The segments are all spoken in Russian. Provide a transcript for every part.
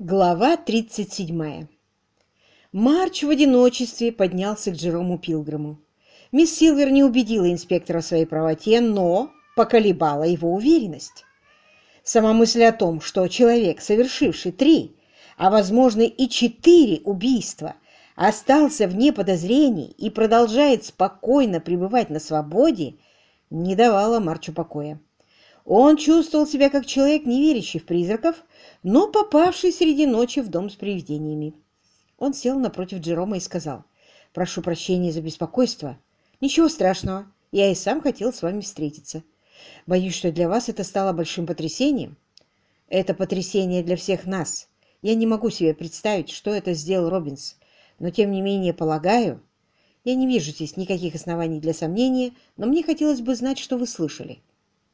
Глава 37. Марч в одиночестве поднялся к Джерому Пилгриму. Мисс Силвер не убедила инспектора в своей правоте, но поколебала его уверенность. Сама мысль о том, что человек, совершивший 3, а возможно и 4 убийства, остался вне подозрений и продолжает спокойно пребывать на свободе, не давала Марчу покоя. Он чувствовал себя как человек, не верящий в призраков, но попавший среди ночи в дом с привидениями. Он сел напротив Джерома и сказал: «Прошу прощения за беспокойство. Ничего страшного, я и сам хотел с вами встретиться. Боюсь, что для вас это стало большим потрясением. Это потрясение для всех нас. Я не могу себе представить, что это сделал Роббинс, но тем не менее полагаю, я не вижу здесь никаких оснований для сомнения, но мне хотелось бы знать, что вы слышали».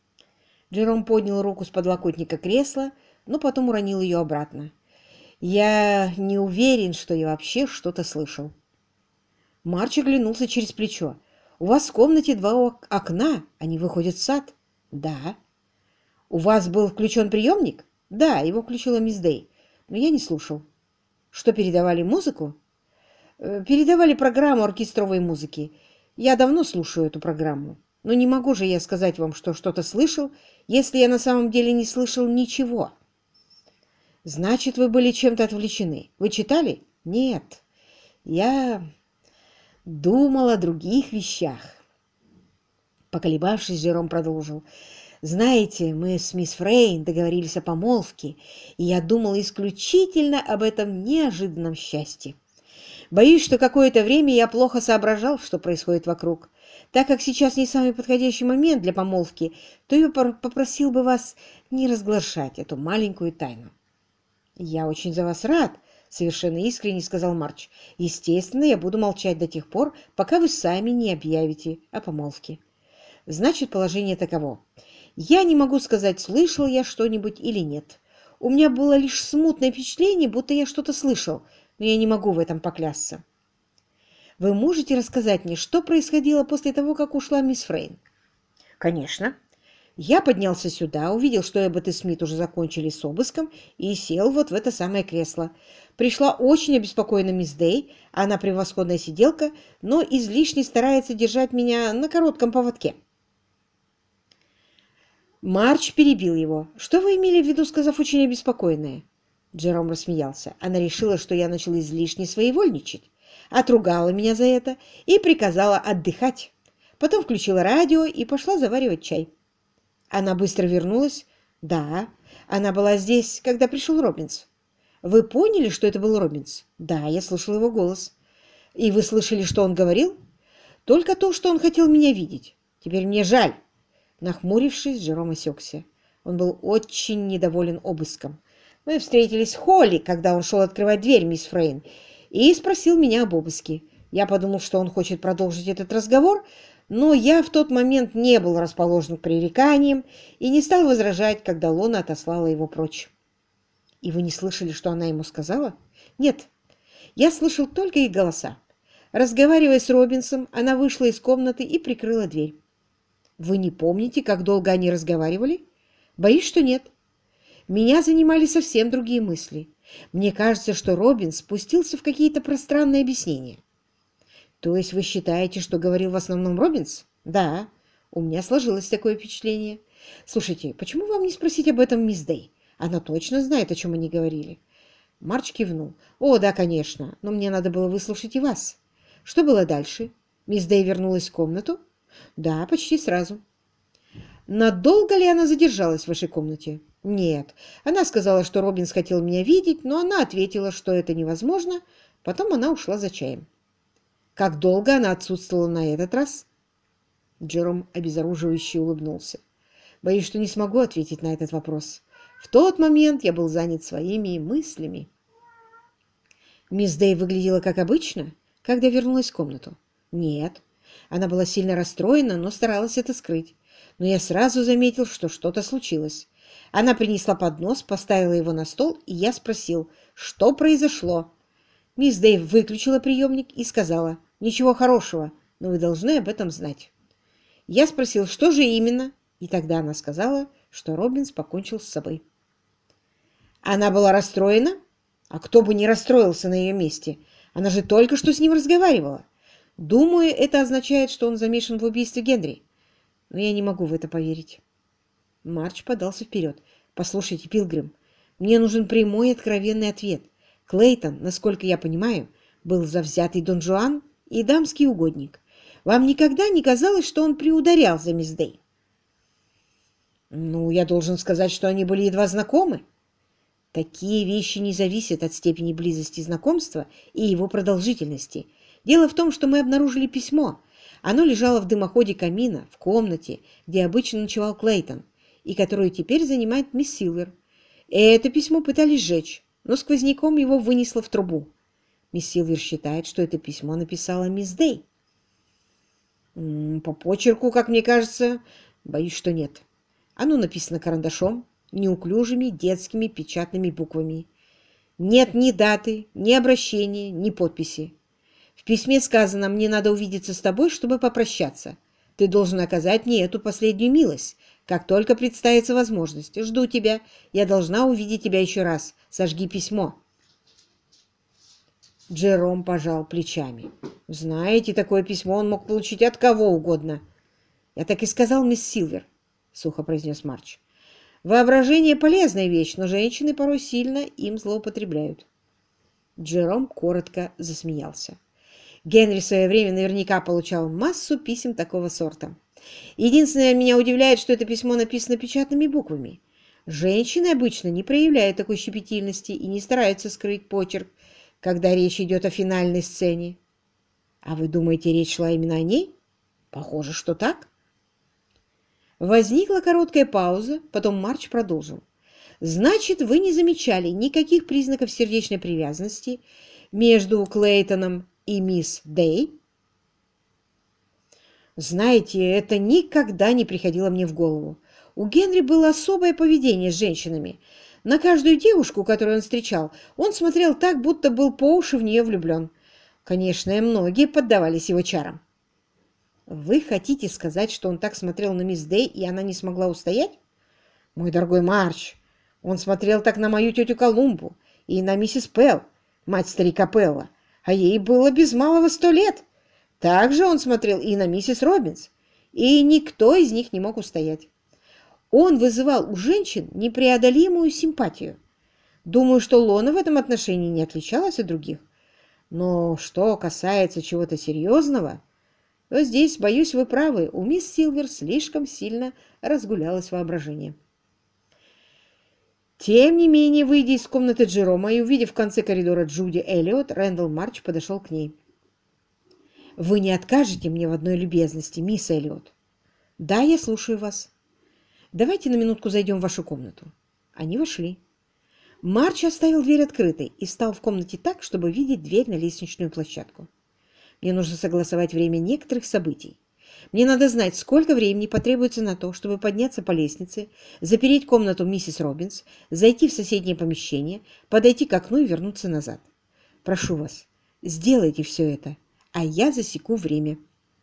Джером поднял руку с подлокотника кресла, но потом уронил ее обратно. «Я не уверен, что я вообще что-то слышал». Марч оглянулся через плечо. «У вас в комнате 2 окна, они выходят в сад». «Да». «У вас был включен приемник?» «Да, его включила мисс Дэй, но я не слушал». «Что, передавали музыку?» «Передавали программу оркестровой музыки. Я давно слушаю эту программу. Но не могу же я сказать вам, что что-то слышал, если я на самом деле не слышал ничего». «Значит, вы были чем-то отвлечены. Вы читали?» «Нет, я думал о других вещах». Поколебавшись, Жером продолжил: «Знаете, мы с мисс Фрейн договорились о помолвке, и я думал исключительно об этом неожиданном счастье. Боюсь, что какое-то время я плохо соображал, что происходит вокруг. Так как сейчас не самый подходящий момент для помолвки, то я попросил бы вас не разглашать эту маленькую тайну». «Я очень за вас рад», — совершенно искренне сказал Марч. «Естественно, я буду молчать до тех пор, пока вы сами не объявите о помолвке». «Значит, положение таково. Я не могу сказать, слышал я что-нибудь или нет. У меня было лишь смутное впечатление, будто я что-то слышал, но я не могу в этом поклясться». «Вы можете рассказать мне, что происходило после того, как ушла мисс Фрейн?» «Конечно. Я поднялся сюда, увидел, что Эббот и Смит уже закончили с обыском, и сел вот в это самое кресло. Пришла очень обеспокоенная мисс Дэй, она превосходная сиделка, но излишне старается держать меня на коротком поводке». Марч перебил его. «Что вы имели в виду, сказав «очень обеспокоенная»?» Джером рассмеялся. «Она решила, что я начал излишне своевольничать, отругала меня за это и приказала отдыхать. Потом включила радио и пошла заваривать чай». «Она быстро вернулась?» «Да, она была здесь, когда пришел Роббинс». «Вы поняли, что это был Роббинс?» «Да, я слышал его голос». «И вы слышали, что он говорил?» «Только то, что он хотел меня видеть. Теперь мне жаль». Нахмурившись, Джером осекся. Он был очень недоволен обыском. Мы встретились в холле, когда он шел открывать дверь, мисс Фрейн, и спросил меня об обыске. Я подумал, что он хочет продолжить этот разговор, но я в тот момент не был расположен к пререканиям и не стал возражать, когда Лона отослала его прочь. «И вы не слышали, что она ему сказала?» «Нет, я слышал только их голоса. Разговаривая с Робинсом, она вышла из комнаты и прикрыла дверь». «Вы не помните, как долго они разговаривали?» «Боюсь, что нет. Меня занимали совсем другие мысли. Мне кажется, что Робинс спустился в какие-то пространные объяснения». «То есть вы считаете, что говорил в основном Робинс?» «Да, у меня сложилось такое впечатление. Слушайте, почему вам не спросить об этом мисс Дэй? Она точно знает, о чем они говорили». Марч кивнул. «О, да, конечно, но мне надо было выслушать и вас. Что было дальше? Мисс Дэй вернулась в комнату?» «Да, почти сразу». «Надолго ли она задержалась в вашей комнате?» «Нет. Она сказала, что Робинс хотел меня видеть, но она ответила, что это невозможно. Потом она ушла за чаем». «Как долго она отсутствовала на этот раз?» Джером обезоруживающе улыбнулся. «Боюсь, что не смогу ответить на этот вопрос. В тот момент я был занят своими мыслями». «Мисс Дэй выглядела как обычно, когда вернулась в комнату?» «Нет. Она была сильно расстроена, но старалась это скрыть. Но я сразу заметил, что что-то случилось. Она принесла поднос, поставила его на стол, и я спросил, что произошло. Мисс Дэй выключила приемник и сказала: «Ничего хорошего, но вы должны об этом знать». Я спросил, что же именно, и тогда она сказала, что Роббинс покончил с собой. «Она была расстроена?» А кто бы не расстроился на ее месте? Она же только что с ним разговаривала. Думаю, это означает, что он замешан в убийстве Генри. Но я не могу в это поверить. Марч подался вперед. «Послушайте, Пилгрим, мне нужен прямой и откровенный ответ. Клейтон, насколько я понимаю, был завзятый Дон Жуан и дамский угодник. Вам никогда не казалось, что он приударял за мисс Дэй?» «Ну, я должен сказать, что они были едва знакомы. Такие вещи не зависят от степени близости знакомства и его продолжительности. Дело в том, что мы обнаружили письмо. Оно лежало в дымоходе камина в комнате, где обычно ночевал Клейтон, и которую теперь занимает мисс Силвер. Это письмо пытались сжечь, но сквозняком его вынесло в трубу. Мисс Силвер считает, что это письмо написала мисс Дэй. По почерку, как мне кажется, боюсь, что нет. Оно написано карандашом, неуклюжими детскими печатными буквами. Нет ни даты, ни обращения, ни подписи. В письме сказано: «Мне надо увидеться с тобой, чтобы попрощаться. Ты должен оказать мне эту последнюю милость, как только представится возможность. Жду тебя. Я должна увидеть тебя еще раз. Сожги письмо». Джером пожал плечами. «Знаете, такое письмо он мог получить от кого угодно». «Я так и сказал, мисс Силвер», — сухо произнес Марч. «Воображение — полезная вещь, но женщины порой сильно им злоупотребляют». Джером коротко засмеялся. Генри в свое время наверняка получал массу писем такого сорта. Единственное, меня удивляет, что это письмо написано печатными буквами. Женщины обычно не проявляют такой щепетильности и не стараются скрыть почерк, когда речь идет о финальной сцене. А вы думаете, речь шла именно о ней? Похоже, что так. Возникла короткая пауза, потом Марч продолжил. Значит, вы не замечали никаких признаков сердечной привязанности между Клейтоном и мисс Дэй? Знаете, это никогда не приходило мне в голову. У Генри было особое поведение с женщинами. На каждую девушку, которую он встречал, он смотрел так, будто был по уши в нее влюблен. Конечно, и многие поддавались его чарам. Вы хотите сказать, что он так смотрел на мисс Дэй, и она не смогла устоять? Мой дорогой Марч, он смотрел так на мою тетю Колумбу и на миссис Пелл, мать старика Пелла, а ей было без малого 100 лет. Также он смотрел и на миссис Робинс, и никто из них не мог устоять. Он вызывал у женщин непреодолимую симпатию. Думаю, что Лона в этом отношении не отличалась от других. Но что касается чего-то серьезного, то здесь, боюсь, вы правы, у мисс Силвер слишком сильно разгулялось воображение. Тем не менее, выйдя из комнаты Джерома и увидев в конце коридора Джуди Эллиот, Рэндалл Марч подошел к ней. «Вы не откажете мне в одной любезности, мисс Эллиот?» «Да, я слушаю вас». «Давайте на минутку зайдем в вашу комнату». Они вошли. Марч оставил дверь открытой и встал в комнате так, чтобы видеть дверь на лестничную площадку. «Мне нужно согласовать время некоторых событий. Мне надо знать, сколько времени потребуется на то, чтобы подняться по лестнице, запереть комнату миссис Робинс, зайти в соседнее помещение, подойти к окну и вернуться назад. Прошу вас, сделайте все это, а я засеку время».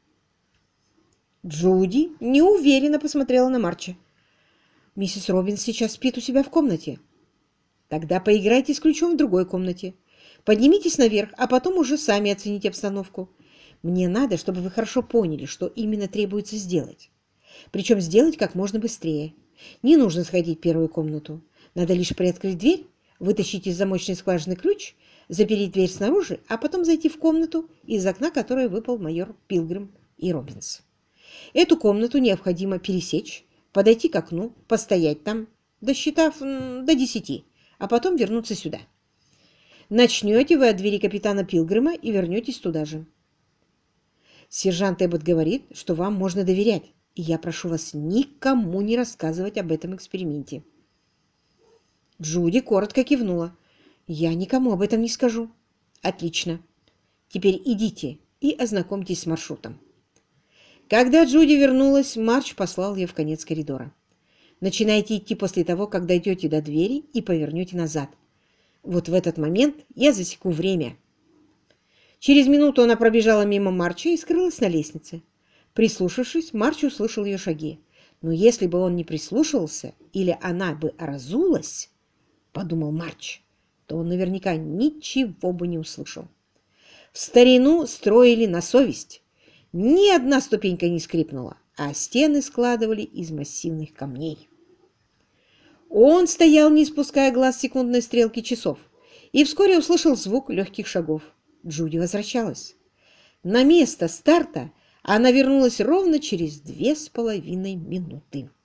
Джуди неуверенно посмотрела на Марча. «Миссис Робинс сейчас спит у себя в комнате». «Тогда поиграйте с ключом в другой комнате. Поднимитесь наверх, а потом уже сами оцените обстановку. Мне надо, чтобы вы хорошо поняли, что именно требуется сделать. Причем сделать как можно быстрее. Не нужно сходить в первую комнату. Надо лишь приоткрыть дверь, вытащить из замочной скважины ключ, запереть дверь снаружи, а потом зайти в комнату, из окна которой выпал майор Пилгрим и Робинс. Эту комнату необходимо пересечь, подойти к окну, постоять там, досчитав до 10, а потом вернуться сюда. Начнете вы от двери капитана Пилгрима и вернетесь туда же. Сержант Эббот говорит, что вам можно доверять, и я прошу вас никому не рассказывать об этом эксперименте». Джуди коротко кивнула. «Я никому об этом не скажу». «Отлично. Теперь идите и ознакомьтесь с маршрутом». Когда Джуди вернулась, Марч послал ее в конец коридора. «Начинайте идти после того, как дойдете до двери и повернете назад. Вот в этот момент я засеку время». Через минуту она пробежала мимо Марча и скрылась на лестнице. Прислушавшись, Марч услышал ее шаги. Но если бы он не прислушивался, или она бы разулась, подумал Марч, то он наверняка ничего бы не услышал. В старину строили на совесть. Ни одна ступенька не скрипнула, а стены складывали из массивных камней. Он стоял, не спуская глаз секундной стрелки часов, и вскоре услышал звук легких шагов. Джуди возвращалась. На место старта она вернулась ровно через 2,5 минуты.